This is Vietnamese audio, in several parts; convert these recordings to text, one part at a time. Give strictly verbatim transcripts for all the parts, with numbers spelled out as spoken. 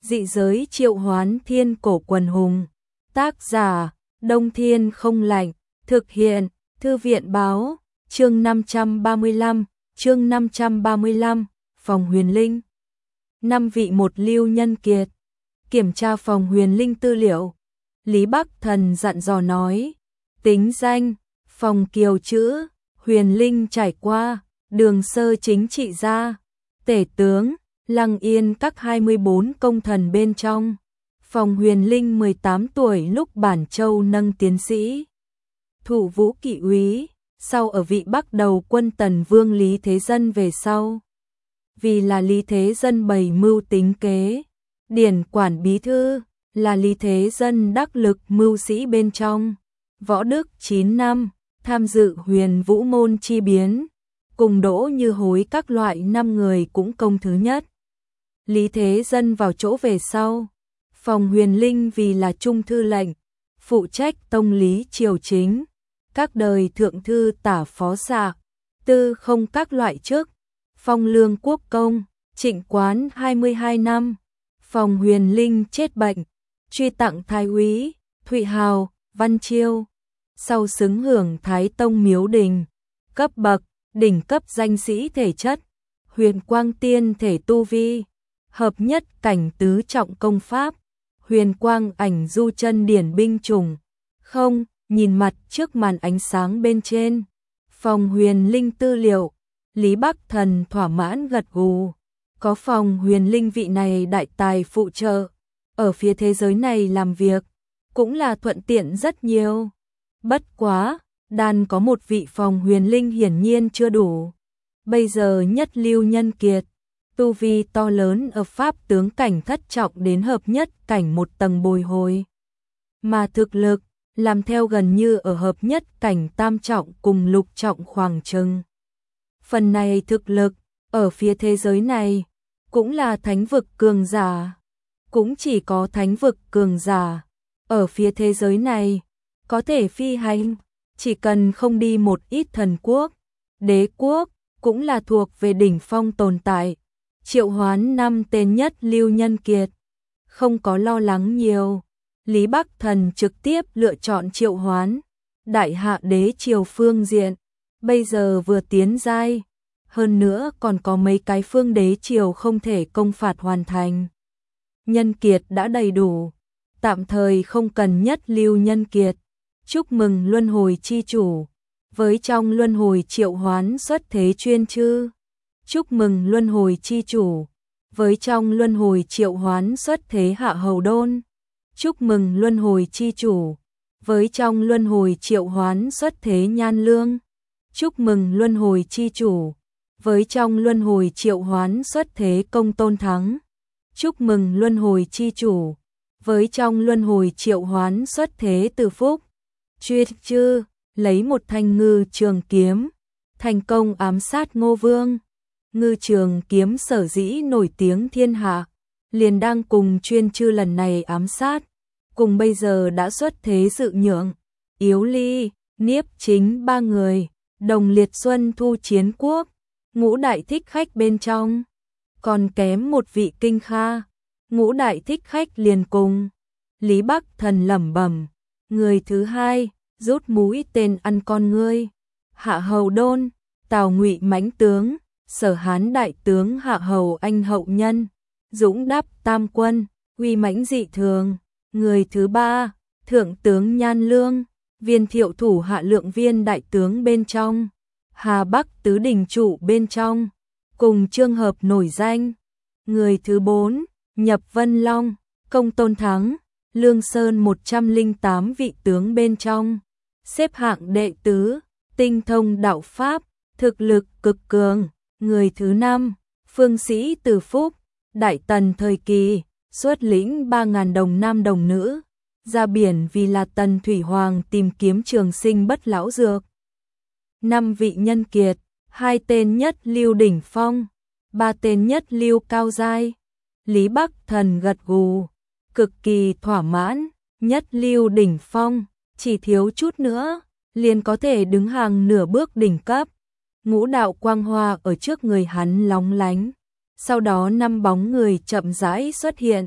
Dị giới triệu hoán thiên cổ quần hùng. Tác giả, Đông Thiên không lạnh. Thực hiện, Thư viện báo. Chương năm trăm ba mươi lăm, chương năm trăm ba mươi lăm, phòng huyền linh. Năm vị một lưu nhân kiệt. Kiểm tra phòng huyền linh tư liệu. Lý Bắc Thần dặn dò nói. Tính danh, phòng kiều chữ, huyền linh trải qua, đường sơ chính trị gia, tể tướng, Lăng Yên các hai mươi bốn công thần bên trong. Phòng huyền linh mười tám tuổi lúc Bản Châu nâng tiến sĩ. Thủ vũ kỵ úy, sau ở vị Bắc đầu quân Tần Vương Lý Thế Dân về sau. Vì là Lý Thế Dân bày mưu tính kế, điển quản bí thư, là Lý Thế Dân đắc lực mưu sĩ bên trong. Võ đức chín năm, tham dự huyền vũ môn chi biến, cùng Đỗ Như Hối các loại năm người cũng công thứ nhất. Lý Thế Dân vào chỗ về sau, phòng huyền linh vì là trung thư lệnh, phụ trách tông lý triều chính, các đời thượng thư tả phó xạ, tư không các loại chức, phong lương quốc công, trịnh quán hai mươi hai năm, phòng huyền linh chết bệnh, truy tặng thái úy, Thụy Hào, Văn Chiêu, sau xứng hưởng Thái Tông miếu đình, cấp bậc, đỉnh cấp danh sĩ thể chất, huyền quang tiên thể tu vi, hợp nhất cảnh tứ trọng công pháp, huyền quang ảnh du chân điển binh chủng, không, nhìn mặt trước màn ánh sáng bên trên, phòng huyền linh tư liệu, Lý Bắc Thần thỏa mãn gật gù, có phòng huyền linh vị này đại tài phụ trợ, ở phía thế giới này làm việc, cũng là thuận tiện rất nhiều. Bất quá, đàn có một vị phòng huyền linh hiển nhiên chưa đủ. Bây giờ nhất lưu nhân kiệt, tu vi to lớn ở pháp tướng cảnh thất trọng đến hợp nhất cảnh một tầng bồi hồi. Mà thực lực, làm theo gần như ở hợp nhất cảnh tam trọng cùng lục trọng khoảng chừng. Phần này thực lực, ở phía thế giới này, cũng là thánh vực cường giả. Cũng chỉ có thánh vực cường giả, ở phía thế giới này, có thể phi hành, chỉ cần không đi một ít thần quốc, đế quốc, cũng là thuộc về đỉnh phong tồn tại. Triệu hoán năm tên nhất lưu nhân kiệt, không có lo lắng nhiều. Lý Bắc Thần trực tiếp lựa chọn triệu hoán, đại hạ đế triều phương diện, bây giờ vừa tiến giai, hơn nữa còn có mấy cái phương đế triều không thể công phạt hoàn thành. Nhân kiệt đã đầy đủ, tạm thời không cần nhất lưu nhân kiệt. Chúc mừng luân hồi chi chủ, với trong luân hồi triệu hoán xuất thế chuyên chư. Chúc mừng luân hồi chi chủ, với trong luân hồi triệu hoán xuất thế hạ hầu đôn. Chúc mừng luân hồi chi chủ, với trong luân hồi triệu hoán xuất thế nhan lương. Chúc mừng luân hồi chi chủ, với trong luân hồi triệu hoán xuất thế công tôn thắng. Chúc mừng luân hồi chi chủ, với trong luân hồi triệu hoán xuất thế từ phúc. Chuyên chư, lấy một thanh ngư trường kiếm, thành công ám sát Ngô Vương. Ngư trường kiếm sở dĩ nổi tiếng thiên hạ, liền đang cùng chuyên chư lần này ám sát, cùng bây giờ đã xuất thế dự nhượng. Yếu Ly, Niếp Chính ba người, đồng liệt xuân thu chiến quốc, ngũ đại thích khách bên trong. Còn kém một vị Kinh Kha, ngũ đại thích khách liền cùng. Lý Bắc Thần lẩm bẩm, người thứ hai, rút mũi tên ăn con ngươi. Hạ hầu đôn, Tào Ngụy mãnh tướng, Sở Hán đại tướng Hạ hầu anh hậu nhân, dũng đáp tam quân, uy mãnh dị thường. Người thứ ba, thượng tướng Nhan Lương, viên thiệu thủ hạ lượng viên đại tướng bên trong, Hà Bắc tứ đình chủ bên trong, cùng trường hợp nổi danh. Người thứ bốn, Nhập Vân Long, công tôn thắng, Lương Sơn một trăm lẻ tám vị tướng bên trong, xếp hạng đệ tứ, tinh thông đạo pháp, thực lực cực cường. Người thứ năm, Phương Sĩ Từ Phúc, Đại Tần thời kỳ, xuất lĩnh ba ngàn đồng nam đồng nữ, ra biển vì là Tần Thủy Hoàng tìm kiếm trường sinh bất lão dược. Năm vị nhân kiệt, hai tên nhất lưu đỉnh phong, ba tên nhất lưu cao giai. Lý Bắc Thần gật gù, cực kỳ thỏa mãn. Nhất lưu đỉnh phong, chỉ thiếu chút nữa, liền có thể đứng hàng nửa bước đỉnh cấp. Ngũ đạo quang hoa ở trước người hắn lóng lánh. Sau đó năm bóng người chậm rãi xuất hiện,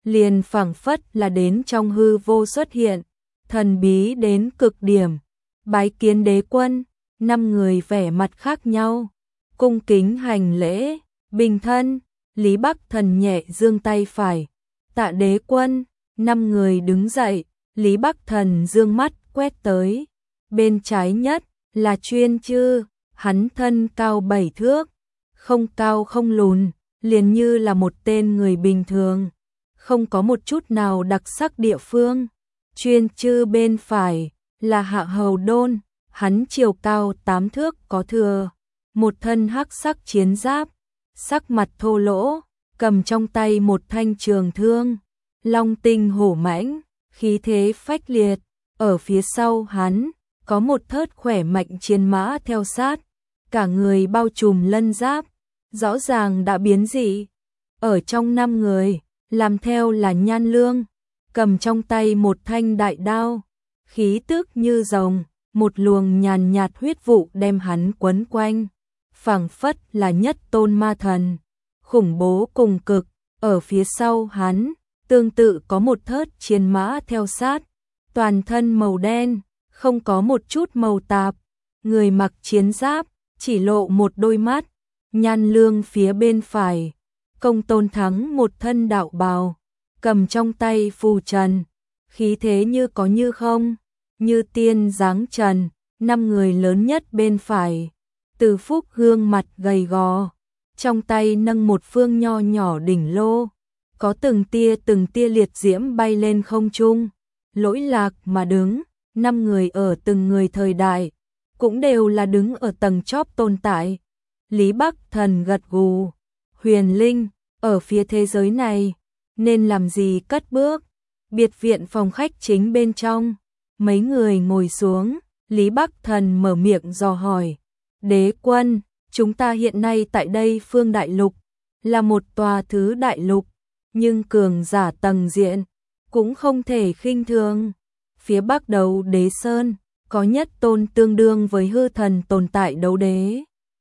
liền phảng phất là đến trong hư vô xuất hiện, thần bí đến cực điểm. Bái kiến đế quân, năm người vẻ mặt khác nhau, cung kính hành lễ, bình thân. Lý Bắc Thần nhẹ giương tay phải, tạ đế quân. Năm người đứng dậy, Lý Bắc Thần dương mắt quét tới, bên trái nhất là Chuyên Chư, hắn thân cao bảy thước, không cao không lùn, liền như là một tên người bình thường, không có một chút nào đặc sắc địa phương. Chuyên Chư bên phải là Hạ Hầu Đôn, hắn chiều cao tám thước có thừa, một thân hắc sắc chiến giáp, sắc mặt thô lỗ, cầm trong tay một thanh trường thương, long tinh hổ mãnh, khí thế phách liệt. Ở phía sau hắn có một thớt khỏe mạnh chiến mã theo sát, cả người bao trùm lân giáp, rõ ràng đã biến dị. Ở trong năm người, làm theo là Nhan Lương, cầm trong tay một thanh đại đao, khí tức như rồng, một luồng nhàn nhạt huyết vụ đem hắn quấn quanh, phảng phất là nhất tôn ma thần, khủng bố cùng cực. Ở phía sau hắn, tương tự có một thớt chiến mã theo sát, toàn thân màu đen, không có một chút màu tạp, người mặc chiến giáp, chỉ lộ một đôi mắt. Nhan Lương phía bên phải, Công Tôn Thắng một thân đạo bào, cầm trong tay phù trần, khí thế như có như không, như tiên dáng trần. Năm người lớn nhất bên phải, Từ Phúc gương mặt gầy gò, trong tay nâng một phương nho nhỏ đỉnh lô, có từng tia từng tia liệt diễm bay lên không trung, lỗi lạc mà đứng. Năm người ở từng người thời đại, cũng đều là đứng ở tầng chóp tồn tại. Lý Bắc Thần gật gù, Huyền Linh, ở phía thế giới này, nên làm gì cất bước. Biệt viện phòng khách chính bên trong, mấy người ngồi xuống, Lý Bắc Thần mở miệng dò hỏi. Đế quân, chúng ta hiện nay tại đây Phương Đại Lục, là một tòa thứ đại lục, nhưng cường giả tầng diện, cũng không thể khinh thường. Phía bắc Đấu Đế Sơn, có nhất tôn tương đương với hư thần tồn tại đấu đế.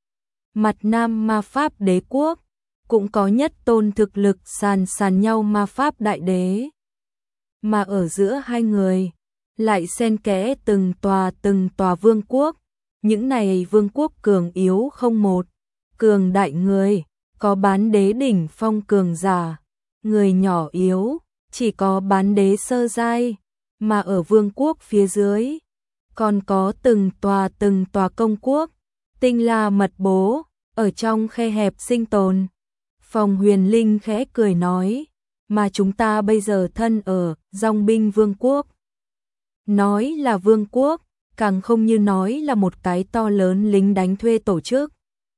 Mặt nam ma pháp đế quốc, cũng có nhất tôn thực lực sàn sàn nhau ma pháp đại đế. Mà ở giữa hai người, lại xen kẽ từng tòa từng tòa vương quốc. Những này vương quốc cường yếu không một, cường đại người, có bán đế đỉnh phong cường giả, người nhỏ yếu, chỉ có bán đế sơ giai. Mà ở vương quốc phía dưới, còn có từng tòa từng tòa công quốc, tinh la mật bố, ở trong khe hẹp sinh tồn. Phòng Huyền Linh khẽ cười nói, mà chúng ta bây giờ thân ở Dòng Binh Vương quốc. Nói là vương quốc, càng không như nói là một cái to lớn lính đánh thuê tổ chức.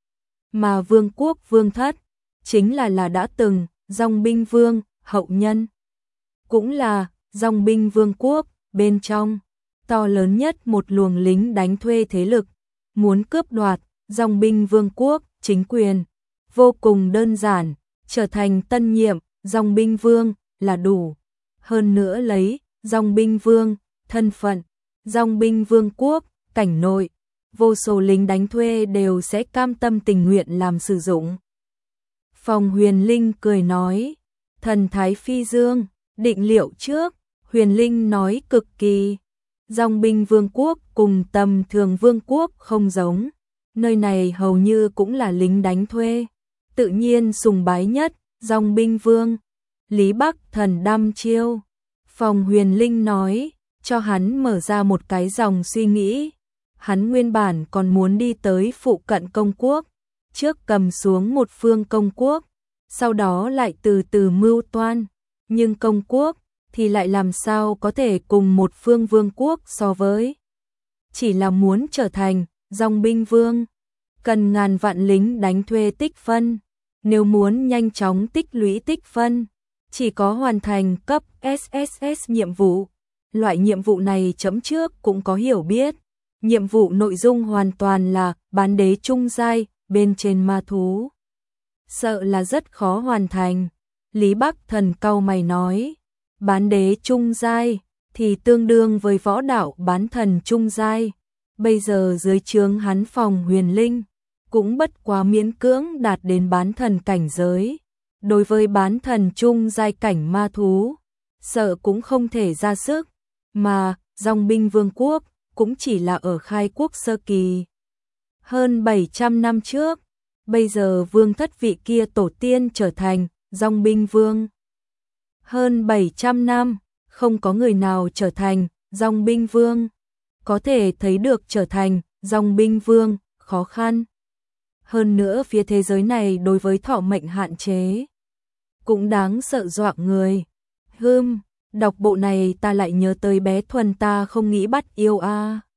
Mà vương quốc vương thất, chính là là đã từng Dòng Binh Vương, hậu nhân. Cũng là Dòng Binh Vương quốc, bên trong, to lớn nhất một luồng lính đánh thuê thế lực, muốn cướp đoạt Dòng Binh Vương quốc, chính quyền. Vô cùng đơn giản, trở thành tân nhiệm Dòng Binh Vương là đủ. Hơn nữa lấy Dòng Binh Vương, thân phận, Dòng Binh Vương quốc, cảnh nội, vô số lính đánh thuê đều sẽ cam tâm tình nguyện làm sử dụng. Phòng Huyền Linh cười nói, thần thái phi dương, định liệu trước. Huyền Linh nói cực kỳ, Dòng Binh Vương quốc cùng tầm thường vương quốc không giống, nơi này hầu như cũng là lính đánh thuê, tự nhiên sùng bái nhất Dòng Binh Vương. Lý Bắc Thần đăm chiêu, Phòng Huyền Linh nói, cho hắn mở ra một cái dòng suy nghĩ. Hắn nguyên bản còn muốn đi tới phụ cận công quốc, trước cầm xuống một phương công quốc, sau đó lại từ từ mưu toan, nhưng công quốc thì lại làm sao có thể cùng một phương vương quốc so với. Chỉ là muốn trở thành Dòng Binh Vương, cần ngàn vạn lính đánh thuê tích phân. Nếu muốn nhanh chóng tích lũy tích phân, chỉ có hoàn thành cấp ét ét ét nhiệm vụ. Loại nhiệm vụ này chấm trước cũng có hiểu biết. Nhiệm vụ nội dung hoàn toàn là bán đế trung giai bên trên ma thú. Sợ là rất khó hoàn thành. Lý Bắc Thần cau mày nói, bán đế trung giai thì tương đương với võ đạo bán thần trung giai. Bây giờ dưới trướng hắn Phòng Huyền Linh cũng bất quá miễn cưỡng đạt đến bán thần cảnh giới. đối với bán thần trung giai cảnh ma thú, sợ cũng không thể ra sức, mà dòng binh vương quốc cũng chỉ là ở khai quốc sơ kỳ. Hơn bảy trăm năm trước, bây giờ vương thất vị kia tổ tiên trở thành dòng binh vương. Hơn bảy trăm năm, không có người nào trở thành dòng binh vương. Có thể thấy được trở thành dòng binh vương khó khăn. Hơn nữa phía thế giới này đối với thọ mệnh hạn chế cũng đáng sợ dọa người. Hừm, đọc bộ này ta lại nhớ tới bé Thuần ta không nghĩ bắt yêu a. À.